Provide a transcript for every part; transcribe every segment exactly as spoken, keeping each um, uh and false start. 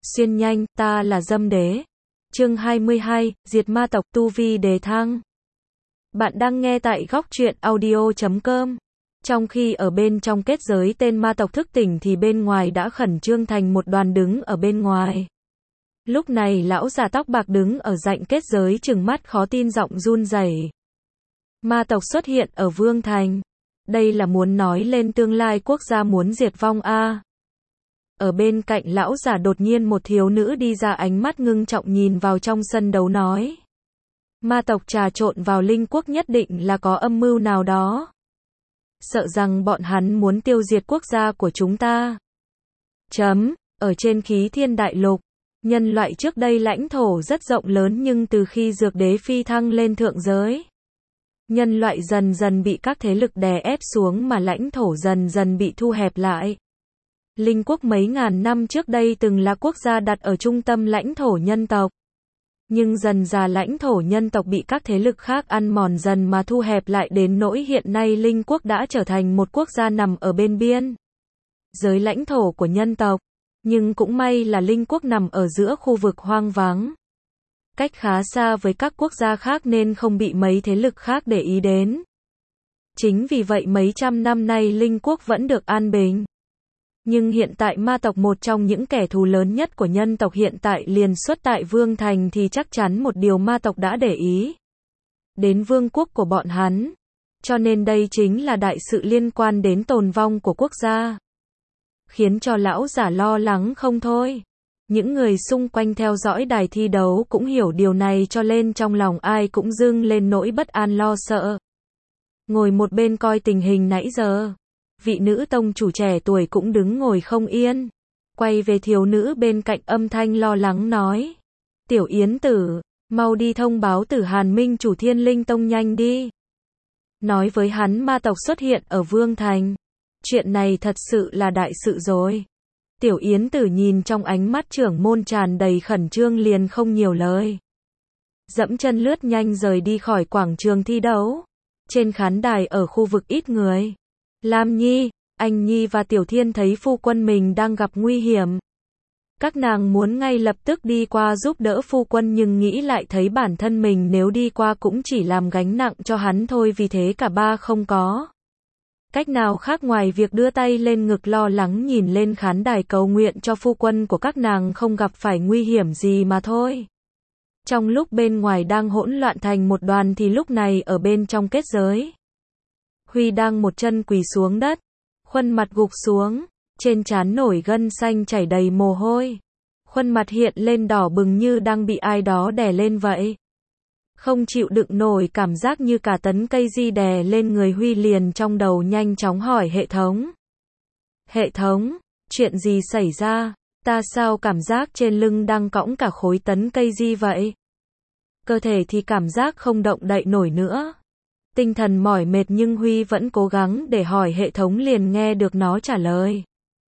Xuyên nhanh, ta là Dâm Đế. Chương hai mươi hai, diệt ma tộc, tu vi đề thăng. Bạn đang nghe tại góc truyện audio chấm com. Trong khi ở bên trong kết giới tên ma tộc thức tỉnh thì bên ngoài đã khẩn trương thành một đoàn đứng ở bên ngoài. Lúc này lão già tóc bạc đứng ở rãnh kết giới trừng mắt khó tin giọng run rẩy. Ma tộc xuất hiện ở Vương Thành. Đây là muốn nói lên tương lai quốc gia muốn diệt vong a. Ở bên cạnh lão già đột nhiên một thiếu nữ đi ra, ánh mắt ngưng trọng nhìn vào trong sân đấu nói. Ma tộc trà trộn vào linh quốc nhất định là có âm mưu nào đó. Sợ rằng bọn hắn muốn tiêu diệt quốc gia của chúng ta. Chấm, ở trên khí thiên đại lục, nhân loại trước đây lãnh thổ rất rộng lớn nhưng từ khi dược đế phi thăng lên thượng giới, nhân loại dần dần bị các thế lực đè ép xuống mà lãnh thổ dần dần bị thu hẹp lại. Linh quốc mấy ngàn năm trước đây từng là quốc gia đặt ở trung tâm lãnh thổ nhân tộc. Nhưng dần dà lãnh thổ nhân tộc bị các thế lực khác ăn mòn dần mà thu hẹp lại đến nỗi hiện nay Linh quốc đã trở thành một quốc gia nằm ở bên biên giới lãnh thổ của nhân tộc. Nhưng cũng may là Linh quốc nằm ở giữa khu vực hoang vắng, cách khá xa với các quốc gia khác nên không bị mấy thế lực khác để ý đến. Chính vì vậy mấy trăm năm nay Linh quốc vẫn được an bình. Nhưng hiện tại ma tộc, một trong những kẻ thù lớn nhất của nhân tộc hiện tại liền xuất tại Vương Thành, thì chắc chắn một điều ma tộc đã để ý đến vương quốc của bọn hắn. Cho nên đây chính là đại sự liên quan đến tồn vong của quốc gia. Khiến cho lão giả lo lắng không thôi. Những người xung quanh theo dõi đài thi đấu cũng hiểu điều này cho nên trong lòng ai cũng dâng lên nỗi bất an lo sợ. Ngồi một bên coi tình hình nãy giờ, vị nữ tông chủ trẻ tuổi cũng đứng ngồi không yên. Quay về thiếu nữ bên cạnh, âm thanh lo lắng nói. Tiểu Yến Tử, mau đi thông báo Tử Hàn Minh chủ Thiên Linh Tông nhanh đi. Nói với hắn ma tộc xuất hiện ở Vương Thành. Chuyện này thật sự là đại sự rồi. Tiểu Yến Tử nhìn trong ánh mắt trưởng môn tràn đầy khẩn trương liền không nhiều lời. Dẫm chân lướt nhanh rời đi khỏi quảng trường thi đấu. Trên khán đài ở khu vực ít người, Lam Nhi, Anh Nhi và Tiểu Thiên thấy phu quân mình đang gặp nguy hiểm. Các nàng muốn ngay lập tức đi qua giúp đỡ phu quân nhưng nghĩ lại thấy bản thân mình nếu đi qua cũng chỉ làm gánh nặng cho hắn thôi, vì thế cả ba không có cách nào khác ngoài việc đưa tay lên ngực lo lắng nhìn lên khán đài cầu nguyện cho phu quân của các nàng không gặp phải nguy hiểm gì mà thôi. Trong lúc bên ngoài đang hỗn loạn thành một đoàn thì lúc này ở bên trong kết giới, Huy đang một chân quỳ xuống đất, khuôn mặt gục xuống, trên trán nổi gân xanh chảy đầy mồ hôi. Khuôn mặt hiện lên đỏ bừng như đang bị ai đó đè lên vậy. Không chịu đựng nổi cảm giác như cả tấn cây di đè lên người Huy, liền trong đầu nhanh chóng hỏi hệ thống. Hệ thống, chuyện gì xảy ra? Ta sao cảm giác trên lưng đang cõng cả khối tấn cây di vậy? Cơ thể thì cảm giác không động đậy nổi nữa. Tinh thần mỏi mệt nhưng Huy vẫn cố gắng để hỏi hệ thống, liền nghe được nó trả lời.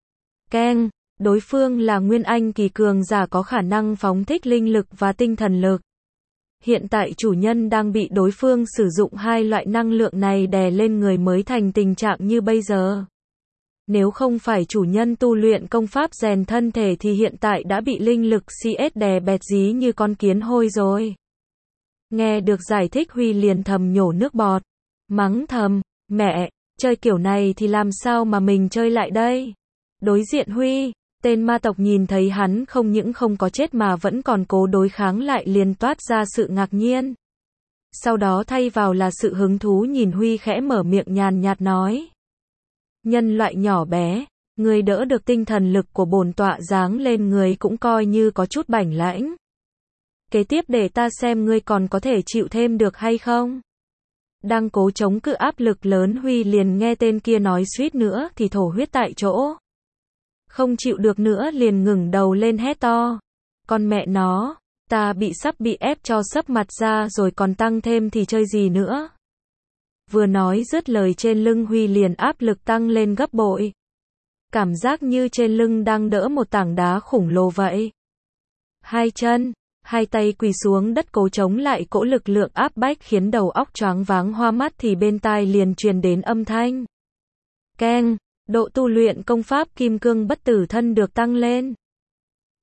Keng, đối phương là Nguyên Anh kỳ cường giả có khả năng phóng thích linh lực và tinh thần lực. Hiện tại chủ nhân đang bị đối phương sử dụng hai loại năng lượng này đè lên người mới thành tình trạng như bây giờ. Nếu không phải chủ nhân tu luyện công pháp rèn thân thể thì hiện tại đã bị linh lực xê ét đè bẹt dí như con kiến hôi rồi. Nghe được giải thích Huy liền thầm nhổ nước bọt, mắng thầm, mẹ, chơi kiểu này thì làm sao mà mình chơi lại đây? Đối diện Huy, tên ma tộc nhìn thấy hắn không những không có chết mà vẫn còn cố đối kháng lại liền toát ra sự ngạc nhiên. Sau đó thay vào là sự hứng thú nhìn Huy, khẽ mở miệng nhàn nhạt nói. Nhân loại nhỏ bé, người đỡ được tinh thần lực của bổn tọa giáng lên người cũng coi như có chút bảnh lãnh. Kế tiếp để ta xem ngươi còn có thể chịu thêm được hay không. Đang cố chống cự áp lực lớn Huy liền nghe tên kia nói suýt nữa thì thổ huyết tại chỗ. Không chịu được nữa liền ngừng đầu lên hét to. Con mẹ nó, ta bị sắp bị ép cho sấp mặt ra rồi còn tăng thêm thì chơi gì nữa. Vừa nói dứt lời trên lưng Huy liền áp lực tăng lên gấp bội. Cảm giác như trên lưng đang đỡ một tảng đá khổng lồ vậy. Hai chân, hai tay quỳ xuống đất cố chống lại cỗ lực lượng áp bách khiến đầu óc choáng váng hoa mắt thì bên tai liền truyền đến âm thanh. Keng, độ tu luyện công pháp Kim Cương Bất Tử Thân được tăng lên.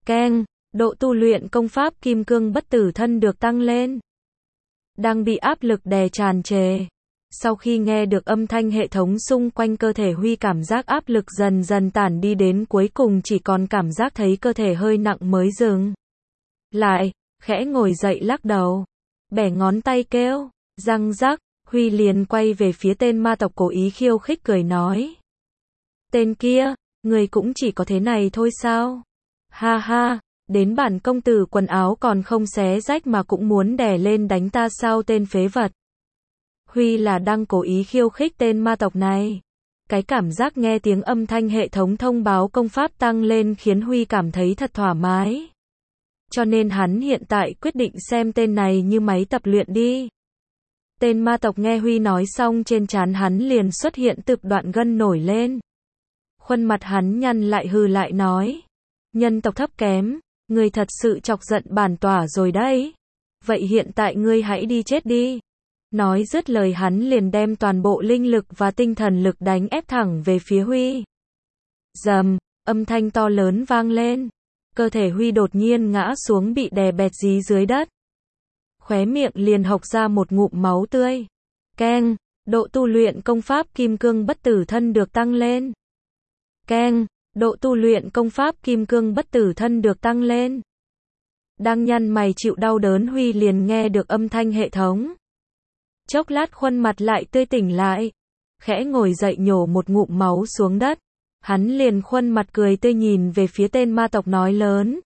Keng, độ tu luyện công pháp kim cương bất tử thân được tăng lên. Đang bị áp lực đè tràn trề. Sau khi nghe được âm thanh hệ thống xung quanh cơ thể Huy cảm giác áp lực dần dần tản đi đến cuối cùng chỉ còn cảm giác thấy cơ thể hơi nặng mới dừng. Lại, khẽ ngồi dậy lắc đầu. Bẻ ngón tay kêu, răng rắc, Huy liền quay về phía tên ma tộc cố ý khiêu khích cười nói. Tên kia, người cũng chỉ có thế này thôi sao? Ha ha, đến bản công tử quần áo còn không xé rách mà cũng muốn đè lên đánh ta sao tên phế vật. Huy là đang cố ý khiêu khích tên ma tộc này. Cái cảm giác nghe tiếng âm thanh hệ thống thông báo công pháp tăng lên khiến Huy cảm thấy thật thoải mái. Cho nên hắn hiện tại quyết định xem tên này như máy tập luyện đi. Tên ma tộc nghe Huy nói xong trên trán hắn liền xuất hiện từng đoạn gân nổi lên. Khuôn mặt hắn nhăn lại hừ lại nói. Nhân tộc thấp kém, ngươi thật sự chọc giận bản tỏa rồi đấy. Vậy hiện tại ngươi hãy đi chết đi. Nói dứt lời hắn liền đem toàn bộ linh lực và tinh thần lực đánh ép thẳng về phía Huy. Rầm, âm thanh to lớn vang lên. Cơ thể Huy đột nhiên ngã xuống bị đè bẹp dí dưới đất. Khóe miệng liền hộc ra một ngụm máu tươi. Keng, độ tu luyện công pháp kim cương bất tử thân được tăng lên. Keng, độ tu luyện công pháp kim cương bất tử thân được tăng lên. Đang nhăn mày chịu đau đớn Huy liền nghe được âm thanh hệ thống. Chốc lát khuôn mặt lại tươi tỉnh lại. Khẽ ngồi dậy nhổ một ngụm máu xuống đất. Hắn liền khuôn mặt cười tươi nhìn về phía tên ma tộc nói lớn.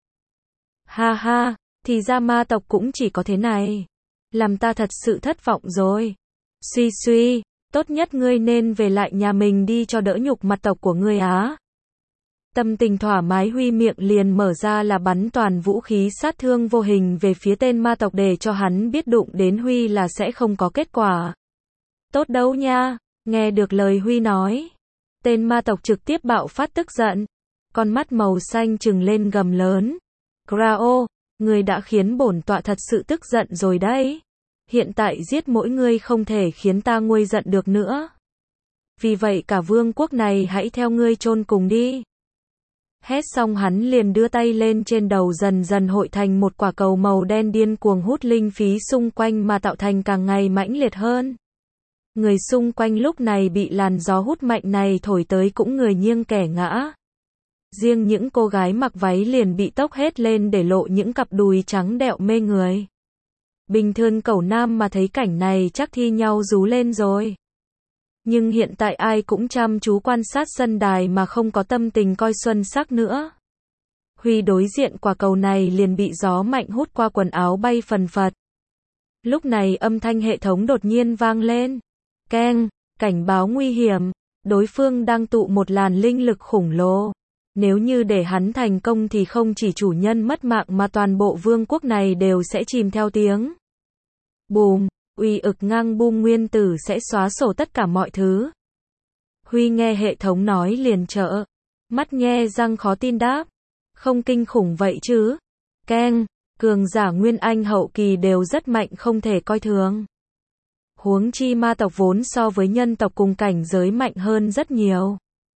Ha ha, thì ra ma tộc cũng chỉ có thế này. Làm ta thật sự thất vọng rồi. Suy suy, tốt nhất ngươi nên về lại nhà mình đi cho đỡ nhục mặt tộc của ngươi á. Tâm tình thoải mái Huy miệng liền mở ra là bắn toàn vũ khí sát thương vô hình về phía tên ma tộc để cho hắn biết đụng đến Huy là sẽ không có kết quả. Tốt đâu nha, nghe được lời Huy nói. Tên ma tộc trực tiếp bạo phát tức giận. Con mắt màu xanh trừng lên gầm lớn. Krao, ngươi đã khiến bổn tọa thật sự tức giận rồi đấy. Hiện tại giết mỗi ngươi không thể khiến ta nguôi giận được nữa. Vì vậy cả vương quốc này hãy theo ngươi chôn cùng đi. Hét xong hắn liền đưa tay lên trên đầu dần dần hội thành một quả cầu màu đen điên cuồng hút linh khí xung quanh mà tạo thành càng ngày mãnh liệt hơn. Người xung quanh lúc này bị làn gió hút mạnh này thổi tới cũng người nghiêng kẻ ngã. Riêng những cô gái mặc váy liền bị tốc hết lên để lộ những cặp đùi trắng đẹo mê người. Bình thường cẩu nam mà thấy cảnh này chắc thi nhau rú lên rồi. Nhưng hiện tại ai cũng chăm chú quan sát sân đài mà không có tâm tình coi xuân sắc nữa. Huy đối diện quả cầu này liền bị gió mạnh hút qua quần áo bay phần phật. Lúc này âm thanh hệ thống đột nhiên vang lên. Keng, cảnh báo nguy hiểm. Đối phương đang tụ một làn linh lực khổng lồ. Nếu như để hắn thành công thì không chỉ chủ nhân mất mạng mà toàn bộ vương quốc này đều sẽ chìm theo tiếng. Bùm, uy ực ngang bum nguyên tử sẽ xóa sổ tất cả mọi thứ. Huy nghe hệ thống nói liền trợn mắt nhe răng khó tin đáp. Không kinh khủng vậy chứ. Keng, cường giả nguyên anh hậu kỳ đều rất mạnh không thể coi thường. Huống chi ma tộc vốn so với nhân tộc cùng cảnh giới mạnh hơn rất nhiều.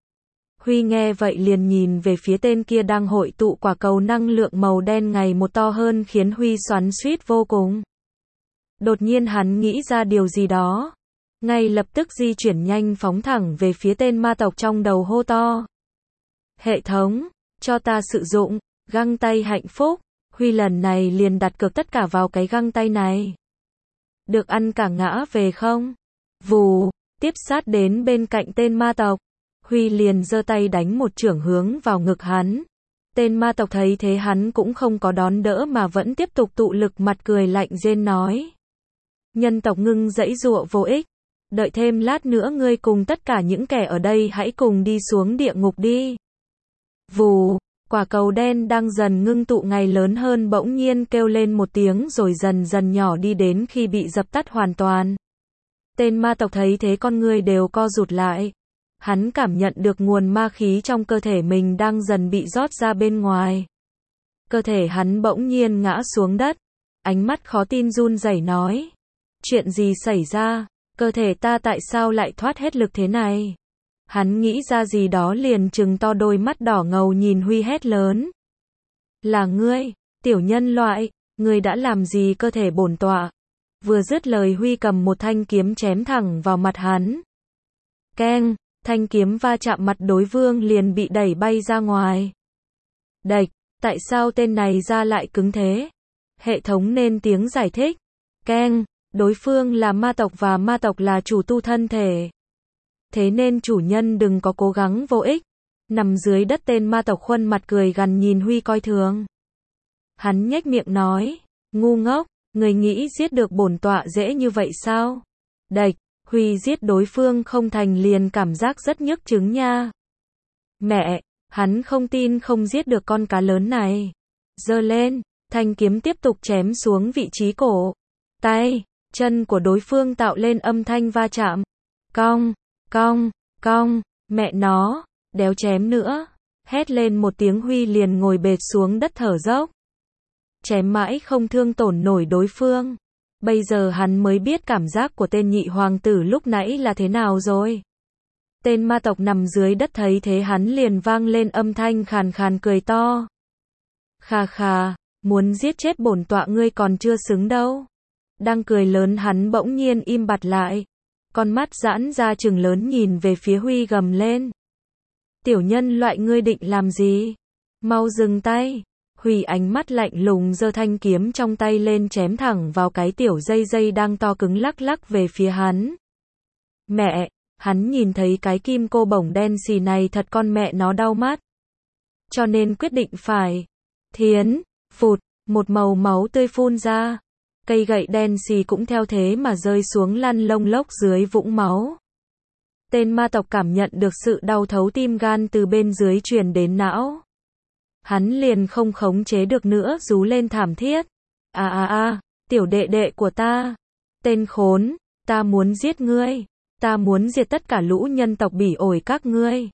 Huy nghe vậy liền nhìn về phía tên kia đang hội tụ quả cầu năng lượng màu đen ngày một to hơn khiến Huy xoắn xuýt vô cùng. Đột nhiên hắn nghĩ ra điều gì đó. Ngay lập tức di chuyển nhanh phóng thẳng về phía tên ma tộc trong đầu hô to. Hệ thống, cho ta sử dụng, găng tay hạnh phúc. Huy lần này liền đặt cược tất cả vào cái găng tay này. Được ăn cả ngã về không? Vù, tiếp sát đến bên cạnh tên ma tộc. Huy liền giơ tay đánh một chưởng hướng vào ngực hắn. Tên ma tộc thấy thế hắn cũng không có đón đỡ mà vẫn tiếp tục tụ lực mặt cười lạnh rên nói. Nhân tộc ngưng dãy dụa vô ích. Đợi thêm lát nữa ngươi cùng tất cả những kẻ ở đây hãy cùng đi xuống địa ngục đi. Vù, quả cầu đen đang dần ngưng tụ ngày lớn hơn bỗng nhiên kêu lên một tiếng rồi dần dần nhỏ đi đến khi bị dập tắt hoàn toàn. Tên ma tộc thấy thế con người đều co rụt lại. Hắn cảm nhận được nguồn ma khí trong cơ thể mình đang dần bị rót ra bên ngoài. Cơ thể hắn bỗng nhiên ngã xuống đất. Ánh mắt khó tin run rẩy nói. Chuyện gì xảy ra? Cơ thể ta tại sao lại thoát hết lực thế này? Hắn nghĩ ra gì đó liền trừng to đôi mắt đỏ ngầu nhìn Huy hét lớn. Là ngươi, tiểu nhân loại, ngươi đã làm gì cơ thể bổn tọa? Vừa dứt lời Huy cầm một thanh kiếm chém thẳng vào mặt hắn. Keng, thanh kiếm va chạm mặt đối phương liền bị đẩy bay ra ngoài. Đạch, tại sao tên này ra lại cứng thế? Hệ thống nên tiếng giải thích. Keng, đối phương là ma tộc và ma tộc là chủ tu thân thể. Thế nên chủ nhân đừng có cố gắng vô ích. Nằm dưới đất tên ma tộc khuôn mặt cười gằn nhìn Huy coi thường. Hắn nhếch miệng nói, ngu ngốc, người nghĩ giết được bổn tọa dễ như vậy sao? Đạch, Huy giết đối phương không thành liền cảm giác rất nhức chứng nha. Mẹ, hắn không tin không giết được con cá lớn này. Giơ lên, thanh kiếm tiếp tục chém xuống vị trí cổ. Tay, chân của đối phương tạo lên âm thanh va chạm. Cong, cong, cong, mẹ nó, đéo chém nữa. Hét lên một tiếng Huy liền ngồi bệt xuống đất thở dốc. Chém mãi không thương tổn nổi đối phương. Bây giờ hắn mới biết cảm giác của tên nhị hoàng tử lúc nãy là thế nào rồi. Tên ma tộc nằm dưới đất thấy thế hắn liền vang lên âm thanh khàn khàn cười to. Khà khà, muốn giết chết bổn tọa ngươi còn chưa xứng đâu. Đang cười lớn hắn bỗng nhiên im bặt lại. Con mắt giãn ra trừng lớn nhìn về phía Huy gầm lên. Tiểu nhân loại ngươi định làm gì? Mau dừng tay. Huy ánh mắt lạnh lùng giơ thanh kiếm trong tay lên chém thẳng vào cái tiểu dây dây đang to cứng lắc lắc về phía hắn. Mẹ, hắn nhìn thấy cái kim cô bổng đen xì này thật con mẹ nó đau mắt. Cho nên quyết định phải thiến, phụt, một màu máu tươi phun ra. Cây gậy đen xì cũng theo thế mà rơi xuống lăn lông lốc dưới vũng máu. Tên ma tộc cảm nhận được sự đau thấu tim gan từ bên dưới truyền đến não. Hắn liền không khống chế được nữa rú lên thảm thiết. À à à, tiểu đệ đệ của ta. Tên khốn, ta muốn giết ngươi. Ta muốn diệt tất cả lũ nhân tộc bỉ ổi các ngươi.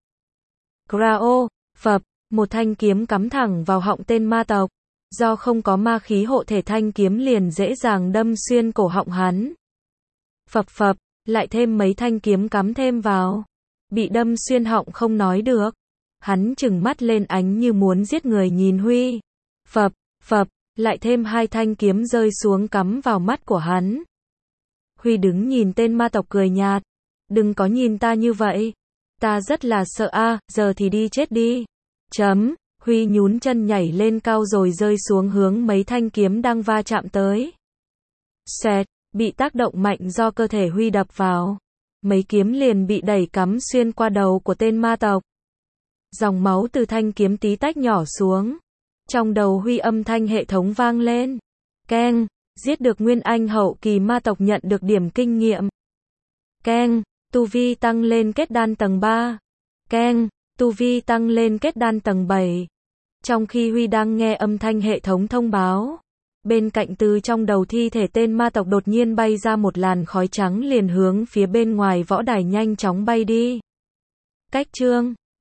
Grao, phập, một thanh kiếm cắm thẳng vào họng tên ma tộc. Do không có ma khí hộ thể thanh kiếm liền dễ dàng đâm xuyên cổ họng hắn. Phập phập, lại thêm mấy thanh kiếm cắm thêm vào. Bị đâm xuyên họng không nói được. Hắn trừng mắt lên ánh như muốn giết người nhìn Huy. Phập, phập, lại thêm hai thanh kiếm rơi xuống cắm vào mắt của hắn. Huy đứng nhìn tên ma tộc cười nhạt. Đừng có nhìn ta như vậy. Ta rất là sợ a, à, giờ thì đi chết đi. Chấm, Huy nhún chân nhảy lên cao rồi rơi xuống hướng mấy thanh kiếm đang va chạm tới. Xoẹt, bị tác động mạnh do cơ thể Huy đập vào. Mấy kiếm liền bị đẩy cắm xuyên qua đầu của tên ma tộc. Dòng máu từ thanh kiếm tí tách nhỏ xuống. Trong đầu Huy âm thanh hệ thống vang lên. Keng, giết được nguyên anh hậu kỳ ma tộc nhận được điểm kinh nghiệm. Keng, tu vi tăng lên kết đan tầng ba. Keng, tu vi tăng lên kết đan tầng bảy. Trong khi Huy đang nghe âm thanh hệ thống thông báo, bên cạnh từ trong đầu thi thể tên ma tộc đột nhiên bay ra một làn khói trắng liền hướng phía bên ngoài võ đài nhanh chóng bay đi. Cách chương